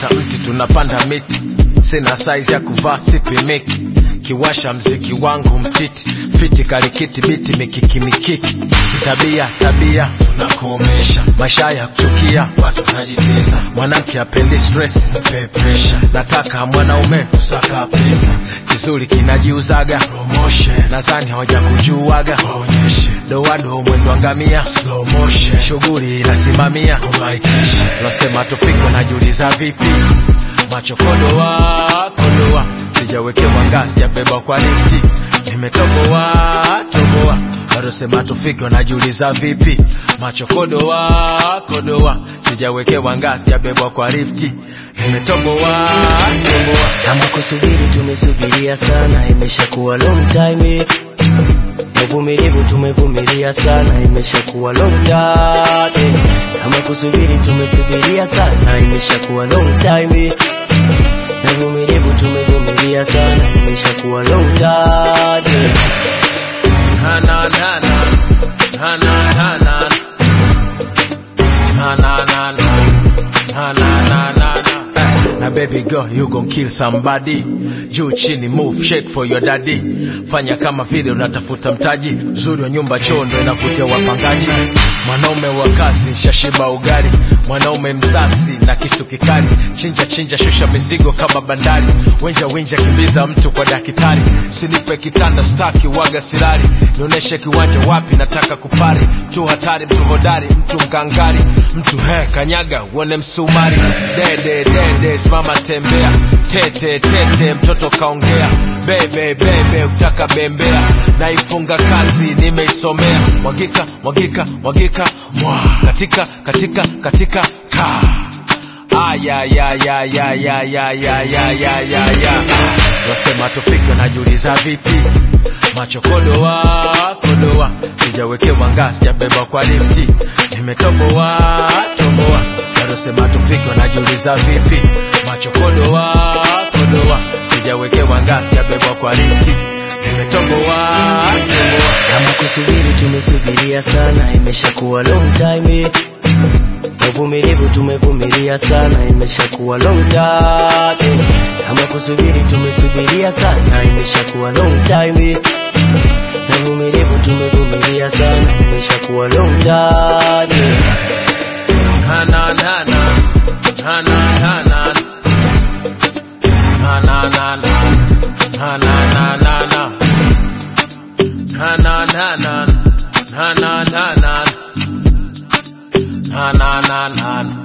tunakata mti tunapanda miti, sina size ya kuvaa sipimiki, kiwasha mziki wangu mtiti, fiti kalikiti biti mikiki, tabia tunakomesha, maisha ya kuchukia watu tunajitesa, mwanamke apendi stress mpe pressure, nataka mwanaume usaka pesa, kizuri kinajiuzaga promotion, nadhani hawajakujuaga onyeshe, doado mwendo angamia slow motion, shughuli inasimamia umaikisha, nasema tufike najiuliza vipi, macho kodoa sijawekewa ngazi sijabeba kwa lifti, nimetoboa bado sema tufike najiuliza vipi, macho kodoa sijawekewa ngazi sijabeba kwa lifti, nimetoboa kama kusubiri tumesubiria sana, imeshakuwa long time, uvumilivu tumevumilia sana, imeshakuwa long time, kama kusubiri tumesubiria sana, imeshakuwa long time, uvumilivu tumevumilia sana, imeshakuwa long time. Now baby girl, you gon' kill somebody. Juu chini move, shake for your daddy. Fanya kama vile unatafuta mtaji, uzuri wa nyumba chondo inavutia wapangaji. Mwanaume wa kazi, shashiba ugali, mwanaume msasi na kisu kikali, chinja shusha mizigo kama bandari, wenja kimbiza mtu kwa daktari, sinipe kitanda staki waga silari, nioneshe kiwanja wapi nataka kupari, mtu hatari mtu hodari mtu mkangari, mtu kanyaga uone msumari, dede simama tembea, tete mtoto kaongea, bebe utaka bembea, naifunga kazi nimeisomea, mwagika mwa katika ka ya nasema tufike najiuliza vipi, macho kodoa sijawekewa ngazi sijabeba kwa lifti, nimetoboa bado sema tufike najiuliza vipi, macho kodoa sijawekewa ngazi sijabeba kwa lifti, nimetoboa kama kusubiri tumesubiria sana, imeshakuwa long time, uvumilivu tumevumilia sana, imeshakuwa long time, kama kusubiri tumesubiria sana, imeshakuwa long time, uvumilivu tumevumilia sana, imeshakuwa long time. Na